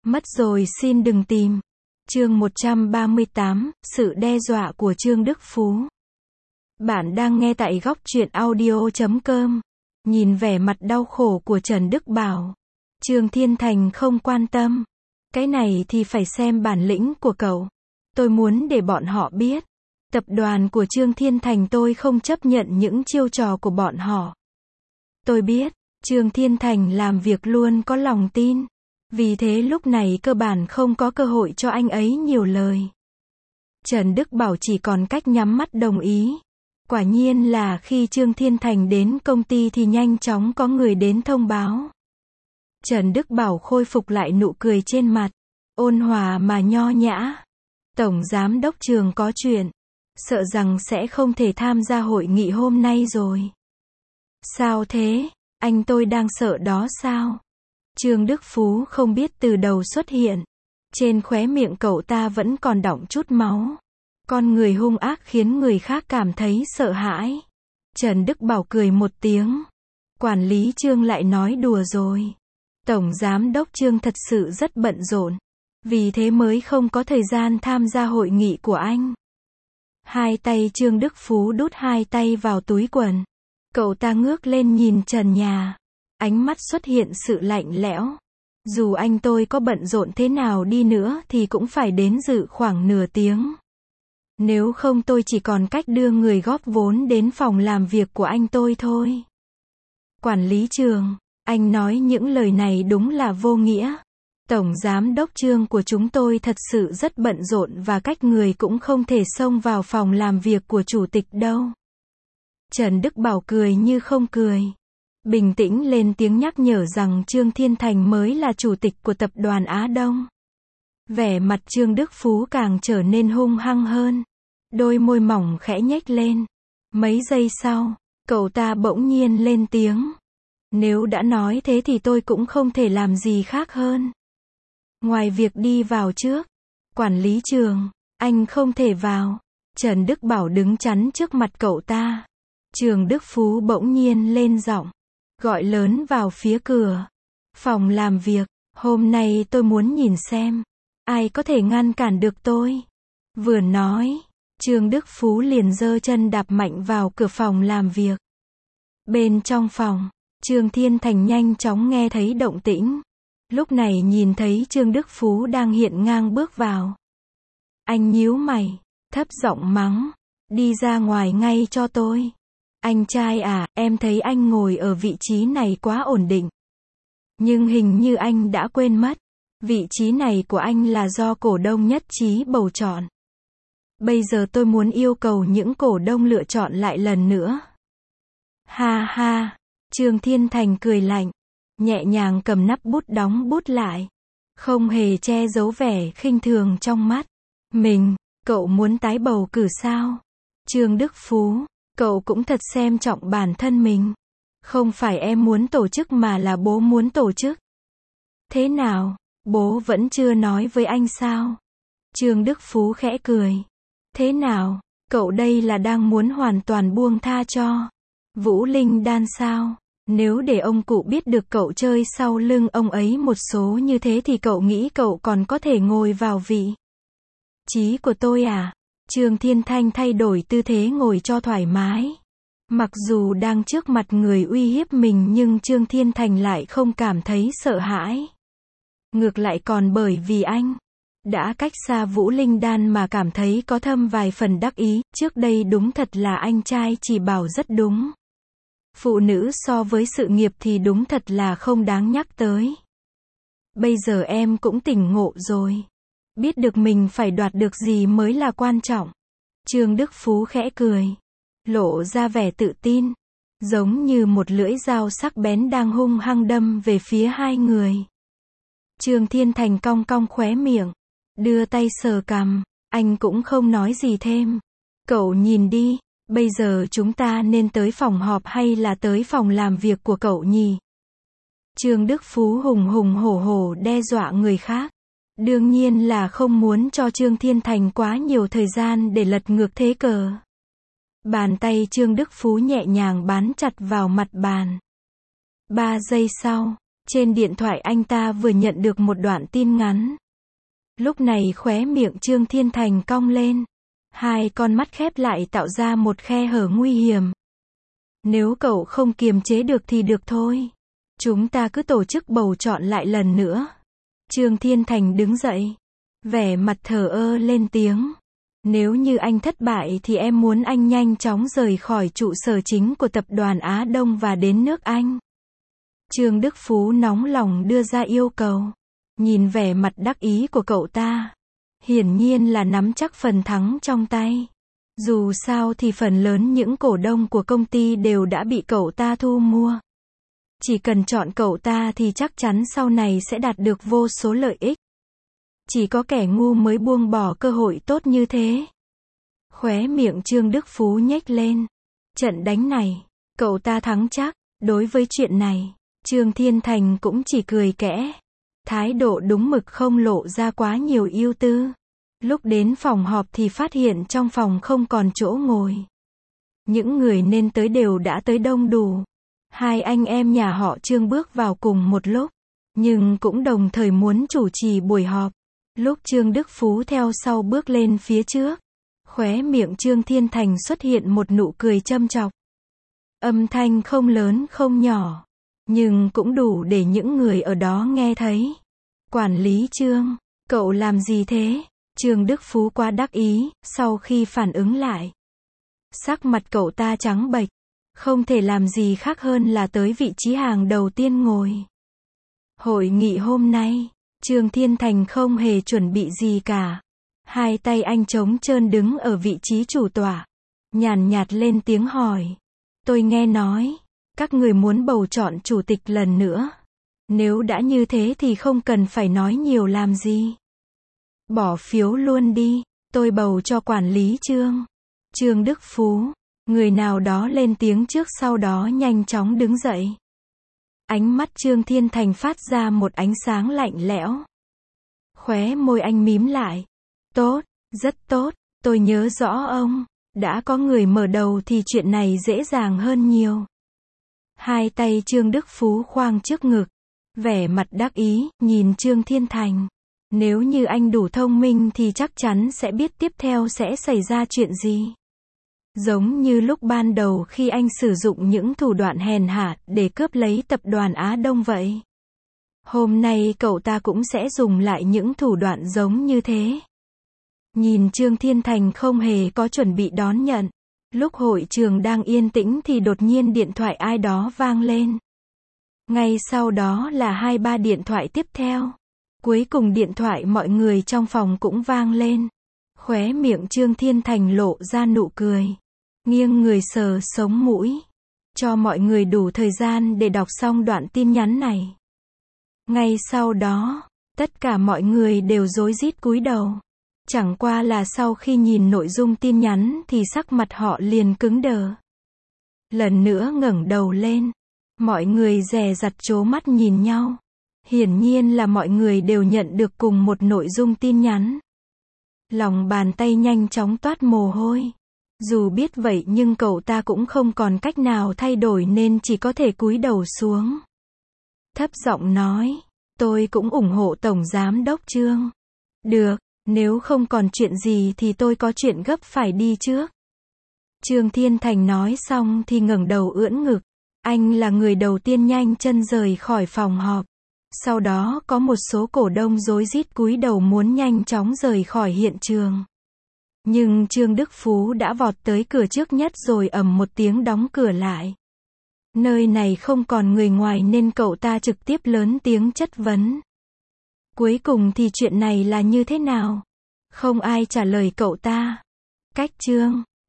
Mất rồi xin đừng tìm. Chương 138, sự đe dọa của Trương Đức Phú. Bạn đang nghe tại góc truyện audio.com. Nhìn vẻ mặt đau khổ của Trần Đức Bảo, Trương Thiên Thành không quan tâm. Cái này thì phải xem bản lĩnh của cậu. Tôi muốn để bọn họ biết, tập đoàn của Trương Thiên Thành tôi không chấp nhận những chiêu trò của bọn họ. Tôi biết, Trương Thiên Thành làm việc luôn có lòng tin. Vì thế lúc này cơ bản không có cơ hội cho anh ấy nhiều lời. Trần Đức Bảo chỉ còn cách nhắm mắt đồng ý. Quả nhiên là khi Trương Thiên Thành đến công ty thì nhanh chóng có người đến thông báo. Trần Đức Bảo khôi phục lại nụ cười trên mặt, ôn hòa mà nho nhã. Tổng giám đốc Trương có chuyện, sợ rằng sẽ không thể tham gia hội nghị hôm nay rồi. Sao thế, anh tôi đang sợ đó sao? Trương Đức Phú không biết từ đầu xuất hiện. Trên khóe miệng cậu ta vẫn còn đọng chút máu. Con người hung ác khiến người khác cảm thấy sợ hãi. Trần Đức Bảo cười một tiếng. Quản lý Trương lại nói đùa rồi. Tổng giám đốc Trương thật sự rất bận rộn. Vì thế mới không có thời gian tham gia hội nghị của anh. Hai tay Trương Đức Phú đút hai tay vào túi quần. Cậu ta ngước lên nhìn trần nhà. Ánh mắt xuất hiện sự lạnh lẽo. Dù anh tôi có bận rộn thế nào đi nữa thì cũng phải đến dự khoảng nửa tiếng. Nếu không tôi chỉ còn cách đưa người góp vốn đến phòng làm việc của anh tôi thôi. Quản lý Trương, anh nói những lời này đúng là vô nghĩa. Tổng giám đốc Trương của chúng tôi thật sự rất bận rộn và cách người cũng không thể xông vào phòng làm việc của chủ tịch đâu. Trần Đức Bảo cười như không cười. Bình tĩnh lên tiếng nhắc nhở rằng Trương Thiên Thành mới là chủ tịch của tập đoàn Á Đông. Vẻ mặt Trương Đức Phú càng trở nên hung hăng hơn. Đôi môi mỏng khẽ nhếch lên. Mấy giây sau, cậu ta bỗng nhiên lên tiếng. Nếu đã nói thế thì tôi cũng không thể làm gì khác hơn. Ngoài việc đi vào trước, quản lý Trương, anh không thể vào. Trần Đức Bảo đứng chắn trước mặt cậu ta. Trương Đức Phú bỗng nhiên lên giọng, gọi lớn vào phía cửa. Phòng làm việc, hôm nay tôi muốn nhìn xem, ai có thể ngăn cản được tôi. Vừa nói, Trương Đức Phú liền giơ chân đạp mạnh vào cửa phòng làm việc. Bên trong phòng, Trương Thiên Thành nhanh chóng nghe thấy động tĩnh. Lúc này nhìn thấy Trương Đức Phú đang hiện ngang bước vào. Anh nhíu mày, thấp giọng mắng, đi ra ngoài ngay cho tôi. Anh trai à, em thấy anh ngồi ở vị trí này quá ổn định. Nhưng hình như anh đã quên mất, vị trí này của anh là do cổ đông nhất trí bầu chọn. Bây giờ tôi muốn yêu cầu những cổ đông lựa chọn lại lần nữa. Ha ha, Trương Thiên Thành cười lạnh, nhẹ nhàng cầm nắp bút đóng bút lại. Không hề che giấu vẻ khinh thường trong mắt. Mình, cậu muốn tái bầu cử sao? Trương Đức Phú, cậu cũng thật xem trọng bản thân mình. Không phải em muốn tổ chức mà là bố muốn tổ chức. Thế nào, bố vẫn chưa nói với anh sao? Trương Đức Phú khẽ cười. Thế nào, cậu đây là đang muốn hoàn toàn buông tha cho Vũ Linh Đan sao? Nếu để ông cụ biết được cậu chơi sau lưng ông ấy một số như thế thì cậu nghĩ cậu còn có thể ngồi vào vị trí của tôi à? Trương Thiên Thành thay đổi tư thế ngồi cho thoải mái. Mặc dù đang trước mặt người uy hiếp mình nhưng Trương Thiên Thành lại không cảm thấy sợ hãi. Ngược lại còn bởi vì anh đã cách xa Vũ Linh Đan mà cảm thấy có thâm vài phần đắc ý. Trước đây đúng thật là anh trai chỉ bảo rất đúng. Phụ nữ so với sự nghiệp thì đúng thật là không đáng nhắc tới. Bây giờ em cũng tỉnh ngộ rồi. Biết được mình phải đoạt được gì mới là quan trọng. Trương Đức Phú khẽ cười, lộ ra vẻ tự tin, giống như một lưỡi dao sắc bén đang hung hăng đâm về phía hai người. Trương Thiên Thành cong cong khóe miệng, đưa tay sờ cằm, anh cũng không nói gì thêm. Cậu nhìn đi, bây giờ chúng ta nên tới phòng họp hay là tới phòng làm việc của cậu nhỉ? Trương Đức Phú hùng hùng hổ hổ đe dọa người khác. Đương nhiên là không muốn cho Trương Thiên Thành quá nhiều thời gian để lật ngược thế cờ. Bàn tay Trương Đức Phú nhẹ nhàng bám chặt vào mặt bàn. 3 giây sau, Trên điện thoại anh ta vừa nhận được một đoạn tin ngắn. Lúc này khóe miệng Trương Thiên Thành cong lên. Hai con mắt khép lại tạo ra một khe hở nguy hiểm. Nếu cậu không kiềm chế được thì được thôi. Chúng ta cứ tổ chức bầu chọn lại lần nữa. Trương Thiên Thành đứng dậy. Vẻ mặt thờ ơ lên tiếng. Nếu như anh thất bại thì em muốn anh nhanh chóng rời khỏi trụ sở chính của tập đoàn Á Đông và đến nước Anh. Trương Đức Phú nóng lòng đưa ra yêu cầu. Nhìn vẻ mặt đắc ý của cậu ta. Hiển nhiên là nắm chắc phần thắng trong tay. Dù sao thì phần lớn những cổ đông của công ty đều đã bị cậu ta thu mua. Chỉ cần chọn cậu ta thì chắc chắn sau này sẽ đạt được vô số lợi ích. Chỉ có kẻ ngu mới buông bỏ cơ hội tốt như thế. Khóe miệng Trương Đức Phú nhếch lên. Trận đánh này, cậu ta thắng chắc. Đối với chuyện này, Trương Thiên Thành cũng chỉ cười kẽ. Thái độ đúng mực không lộ ra quá nhiều ưu tư. Lúc đến phòng họp thì phát hiện trong phòng không còn chỗ ngồi. Những người nên tới đều đã tới đông đủ. Hai anh em nhà họ Trương bước vào cùng một lúc, nhưng cũng đồng thời muốn chủ trì buổi họp. Lúc Trương Đức Phú theo sau bước lên phía trước, khóe miệng Trương Thiên Thành xuất hiện một nụ cười châm chọc. Âm thanh không lớn không nhỏ, nhưng cũng đủ để những người ở đó nghe thấy. Quản lý Trương, cậu làm gì thế? Trương Đức Phú quá đắc ý, sau khi phản ứng lại. Sắc mặt cậu ta trắng bệch, không thể làm gì khác hơn là tới vị trí hàng đầu tiên ngồi. Hội nghị hôm nay, Trương Thiên Thành không hề chuẩn bị gì cả. Hai tay anh trống trơn đứng ở vị trí chủ tọa. Nhàn nhạt lên tiếng hỏi. Tôi nghe nói, các người muốn bầu chọn chủ tịch lần nữa. Nếu đã như thế thì không cần phải nói nhiều làm gì. Bỏ phiếu luôn đi, tôi bầu cho quản lý Trương. Trương Đức Phú, người nào đó lên tiếng trước sau đó nhanh chóng đứng dậy. Ánh mắt Trương Thiên Thành phát ra một ánh sáng lạnh lẽo. Khóe môi anh mím lại. Tốt, rất tốt, tôi nhớ rõ ông. Đã có người mở đầu thì chuyện này dễ dàng hơn nhiều. Hai tay Trương Đức Phú khoang trước ngực. Vẻ mặt đắc ý, nhìn Trương Thiên Thành. Nếu như anh đủ thông minh thì chắc chắn sẽ biết tiếp theo sẽ xảy ra chuyện gì. Giống như lúc ban đầu khi anh sử dụng những thủ đoạn hèn hạ để cướp lấy tập đoàn Á Đông vậy. Hôm nay cậu ta cũng sẽ dùng lại những thủ đoạn giống như thế. Nhìn Trương Thiên Thành không hề có chuẩn bị đón nhận. Lúc hội trường đang yên tĩnh thì đột nhiên điện thoại ai đó vang lên. Ngay sau đó là 2-3 điện thoại tiếp theo. Cuối cùng điện thoại mọi người trong phòng cũng vang lên. Khóe miệng Trương Thiên Thành lộ ra nụ cười. Nghiêng người sờ sống mũi. Cho mọi người đủ thời gian để đọc xong đoạn tin nhắn này. Ngay sau đó, tất cả mọi người đều rối rít cúi đầu. Chẳng qua là sau khi nhìn nội dung tin nhắn thì sắc mặt họ liền cứng đờ. Lần nữa ngẩng đầu lên. Mọi người dè dặt trố mắt nhìn nhau. Hiển nhiên là mọi người đều nhận được cùng một nội dung tin nhắn. Lòng bàn tay nhanh chóng toát mồ hôi. Dù biết vậy nhưng cậu ta cũng không còn cách nào thay đổi nên chỉ có thể cúi đầu xuống. Thấp giọng nói, tôi cũng ủng hộ Tổng Giám đốc Trương. Được, nếu không còn chuyện gì thì tôi có chuyện gấp phải đi trước. Trương Thiên Thành nói xong thì ngẩng đầu ưỡn ngực. Anh là người đầu tiên nhanh chân rời khỏi phòng họp. Sau đó có một số cổ đông rối rít cúi đầu muốn nhanh chóng rời khỏi hiện trường. Nhưng Trương Đức Phú đã vọt tới cửa trước nhất rồi ầm một tiếng đóng cửa lại. Nơi này không còn người ngoài nên cậu ta trực tiếp lớn tiếng chất vấn. Cuối cùng thì chuyện này là như thế nào? Không ai trả lời cậu ta. Cách Trương